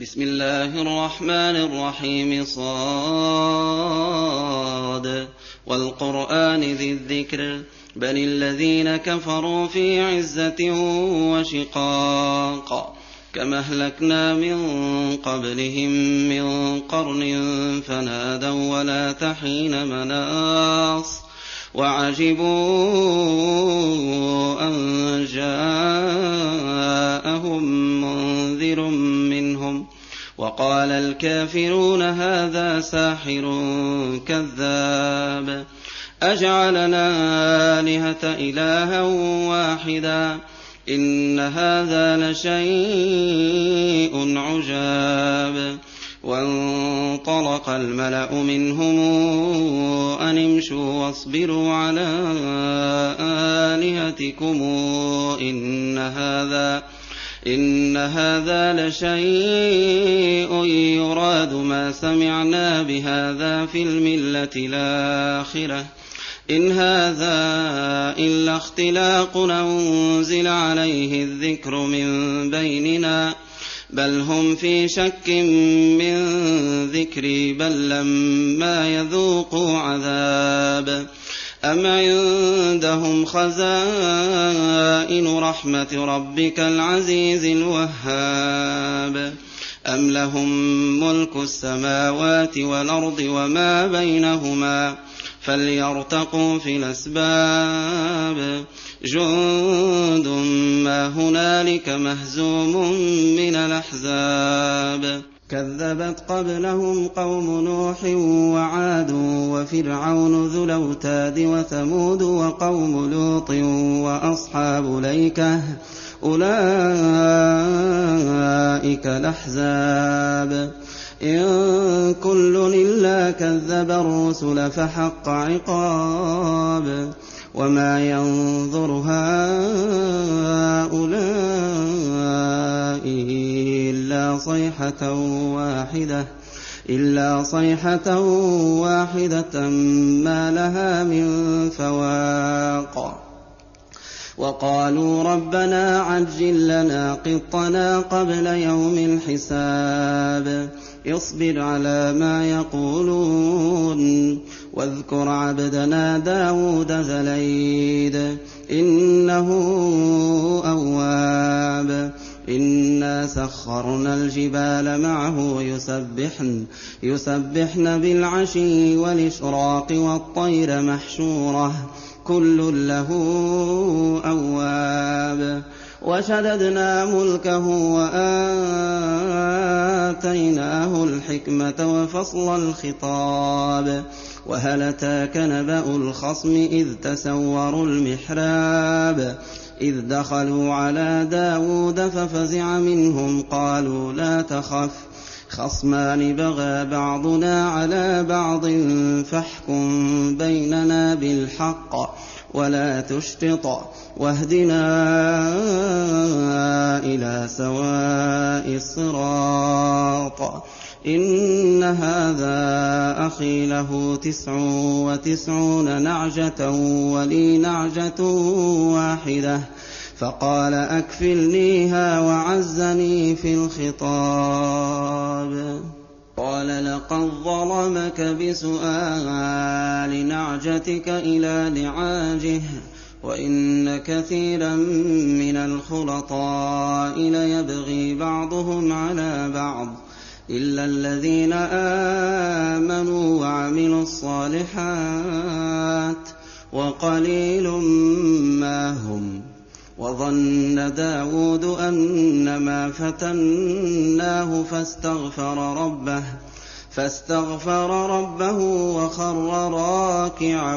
بسم الله الرحمن الرحيم صاد والقرآن ذي الذكر بل الذين كفروا في عزة وشقاق كما أهلكنا من قبلهم من قرن فنادوا ولا تحين مناص وعجبوا أن جاءهم منذر منهم وقال الكافرون هذا ساحر كذاب أجعلنا آلهة إلها واحدا إن هذا لشيء عجاب وانطلق الملأ منهم أن امشوا واصبروا على آلهتكم إن هذا لشيء يراد ما سمعنا بهذا في الملة الآخرة إن هذا إلا اختلاق أنزل عليه الذكر من بيننا بل هم في شك من ذكري بل لما يذوقوا عذاب أم عندهم خزائن رحمة ربك العزيز الوهاب أم لهم ملك السماوات والأرض وما بينهما فليرتقوا في الأسباب جند ما هنالك مهزوم من الأحزاب كذبت قبلهم قوم نوح وعاد وفرعون ذو الأوتاد وثمود وقوم لوط وأصحاب الأيكة أولئك الأحزاب إن كل إلا كذب الرسل فحق عقاب وما ينظر هؤلاء إلا صيحة واحدة ما لها من فواق وقالوا ربنا عجل لنا قطنا قبل يوم الحساب اصبر على ما يقولون واذكر عبدنا داود ذا الأيد إنه أواب إنا سخرنا الجبال معه يسبحن بالعشي والإشراق والطير محشورة كل له أواب وشددنا ملكه وآتيناه الحكمة وفصل الخطاب وهل أتاك نبأ الخصم إذ تسوروا المحراب إذ دخلوا على داود ففزع منهم قالوا لا تخف خصمان بغى بعضنا على بعض فاحكم بيننا بالحق ولا تشطط واهدنا إلى سواء الصراط إن هذا أخي له 99 نعجة ولي نعجة واحدة فقال أكفلنيها وعزني في الخطاب قال لقد ظلمك بسؤال نعجتك إلى نعاجه وإن كثيرا من الخلطاء ليبغي بعضهم على بعض إلا الذين آمنوا وعملوا الصالحات وقليل ما هم وظن داود أنما فتناه فاستغفر ربه وخر راكعا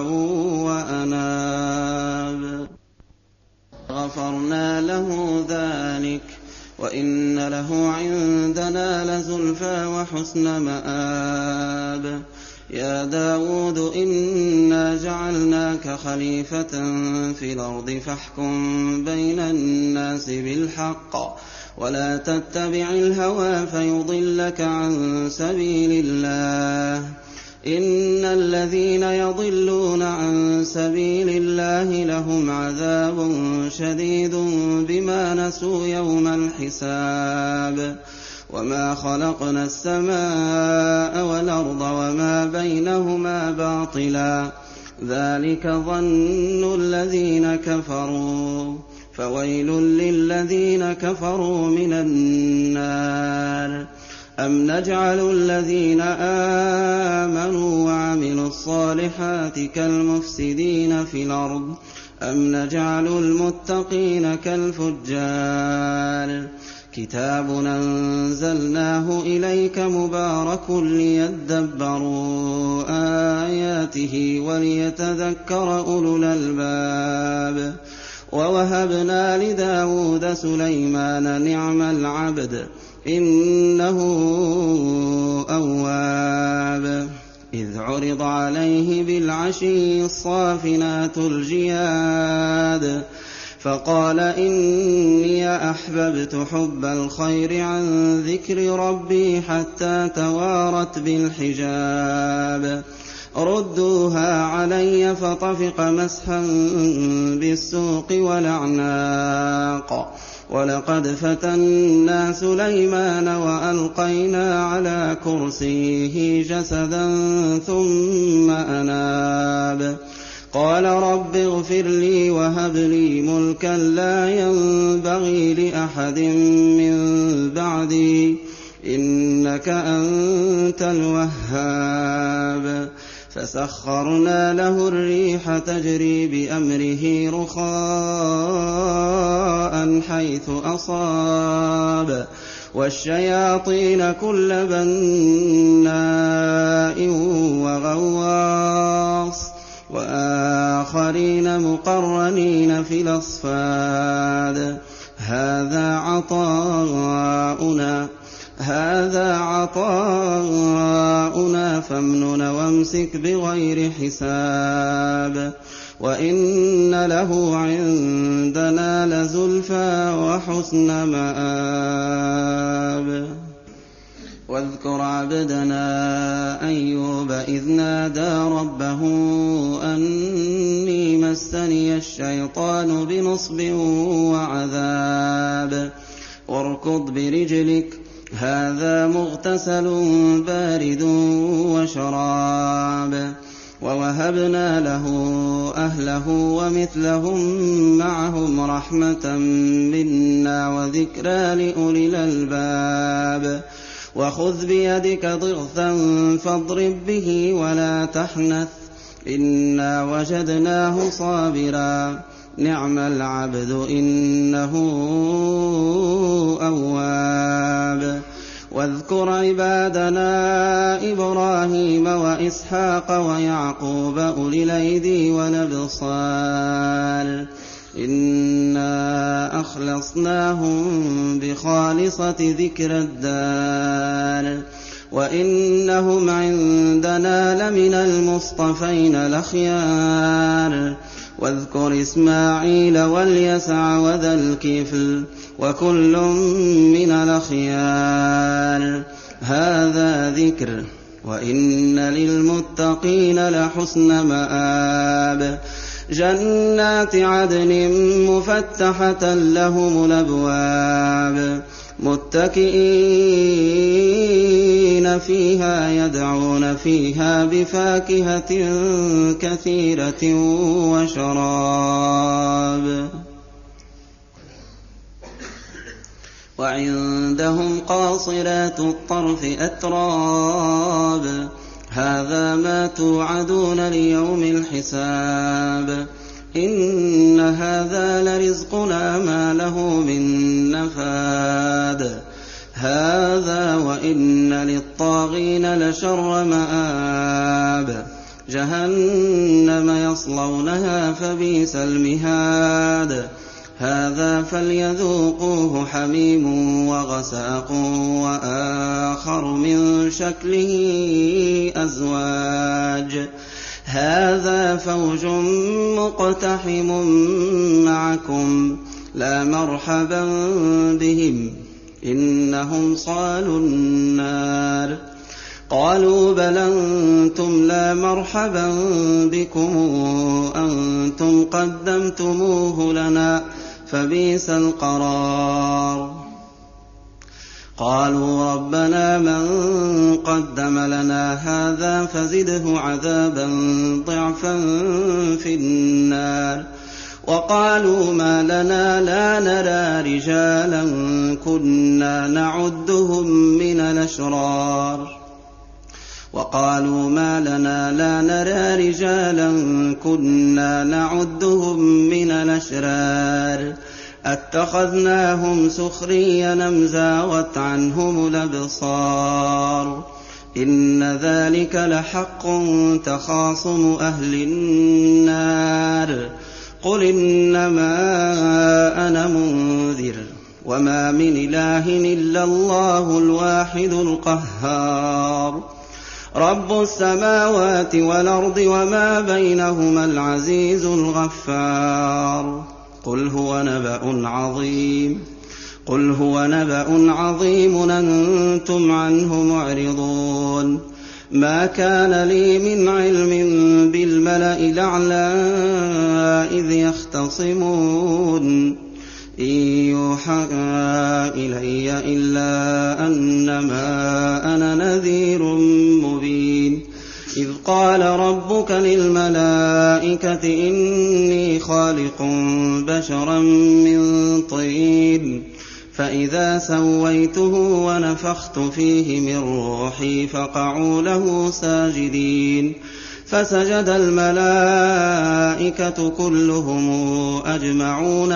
وأناب غفرنا له ذلك وإن له عندنا لزلفى وحسن مآب يا داود إنا جعلناك خليفة في الأرض فاحكم بين الناس بالحق ولا تتبع الهوى فيضلك عن سبيل الله إن الذين يضلون عن سبيل الله لهم عذاب شديد بما نسوا يوم الحساب وما خلقنا السماء والأرض وما بينهما باطلا ذلك ظن الذين كفروا فويل للذين كفروا من النار أم نجعل الذين آمنوا وعملوا الصالحات كالمفسدين في الأرض أم نجعل المتقين كالفجار كتاب أنزلناه إليك مبارك ليدبروا آياته وليتذكر أولو الألباب ووهبنا لداود سليمان نعم العبد إنه أواب إذ عرض عليه بالعشي الصافنات الجياد فقال إني أحببت حب الخير عن ذكر ربي حتى توارت بالحجاب ردوها علي فطفق مسحا بالسوق والأعناق ولقد فتنا سليمان وألقينا على كرسيه جسدا ثم أناب قال رب اغفر لي وهب لي ملكا لا ينبغي لأحد من بعدي إنك أنت الوهاب فسخرنا له الريح تجري بأمره رخاء حيث أصاب والشياطين كل بناء وغواص وآخرين مقرنين في الأصفاد هذا عطاؤنا فامنن وامسك بغير حساب وإن له عندنا لزلفى وحسن مآب واذكر عبدنا أيوب إذ نادى ربه أني مسني الشيطان بنصب وعذاب واركض برجلك هذا مغتسل بارد وشراب ووهبنا له أهله ومثلهم معهم رحمة منا وذكرى لأولي الألباب وخذ بيدك ضغثا فاضرب به ولا تحنث إنا وجدناه صابرا نعم العبد إنه أواب واذكر عبادنا إبراهيم وإسحاق ويعقوب أولي الأيدي والأبصار إنا أخلصناهم بخالصة ذكر الدار وإنهم عندنا لمن المصطفين الأخيار واذكر إسماعيل واليسع وذا الكفل وكل من الأخيار هذا ذكر وإن للمتقين لحسن مآب جنات عدن مفتحة لهم الأبواب متكئين فيها يدعون فيها بفاكهة كثيرة وشراب وعندهم قاصرات الطرف أتراب هذا ما توعدون ليوم الحساب إن هذا لرزقنا ما له من نفاد هذا وإن للطاغين لشر مآب جهنم يصلونها فبئس المهاد هذا فليذوقوه حميم وغساق وآخر من شكله أزواج هذا فوج مقتحم معكم لا مرحبا بهم إنهم صالوا النار قالوا بل أنتم لا مرحبا بكم أنتم قدمتموه لنا فبئس القرار قالوا ربنا من قدم لنا هذا فزده عذابا ضعفا في النار. وقالوا ما لنا لا نرى رجالا كنا نعدهم من الأشرار أتخذناهم سخريا أم زاغت عنهم الأبصار إن ذلك لحق تخاصم أهل النار قل إنما أنا منذر وما من إله إلا الله الواحد القهار رب السماوات والأرض وما بينهما العزيز الغفار قل هو نبأ عظيم أنتم عنه معرضون ما كان لي من علم بالملأ الأعلى إذ يختصمون إن يوحى إلي إلا أنما أنا نذير مبين إذ قال ربك للملائكة إني خالق بشرا من طين فإذا سويته ونفخت فيه من روحي فقعوا له ساجدين فسجد الملائكة كلهم أجمعون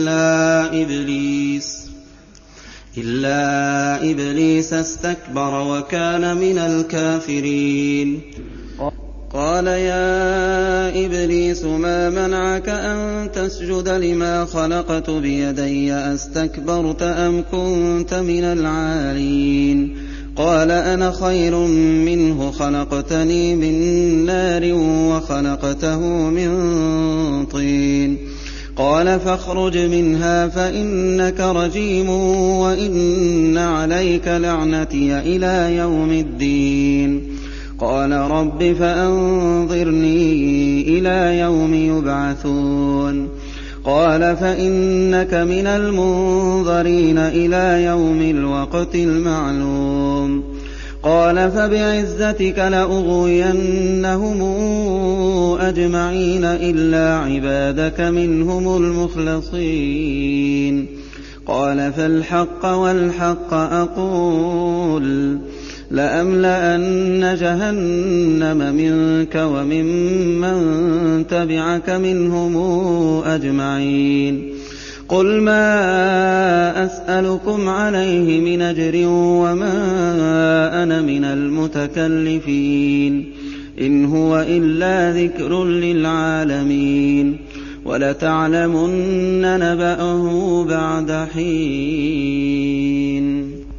إلا إبليس استكبر وكان من الكافرين قال يا إبليس ما منعك أن تسجد لما خلقت بيدي أستكبرت أم كنت من العالين قال أنا خير منه خلقتني من نار وخلقته من طين قال فاخرج منها فإنك رجيم وإن عليك لعنتي إلى يوم الدين قال رب فأنظرني إلى يوم يبعثون قال فإنك من المنظرين إلى يوم الوقت المعلوم قال فبعزتك لأغوينهم أجمعين إلا عبادك منهم المخلصين قال فالحق والحق أقول لأملأن جهنم منك وممن تبعك منهم أجمعين قل ما أسألكم عليه من أجر وما أنا من المتكلفين إن هو إلا ذكر للعالمين ولتعلمن نبأه بعد حين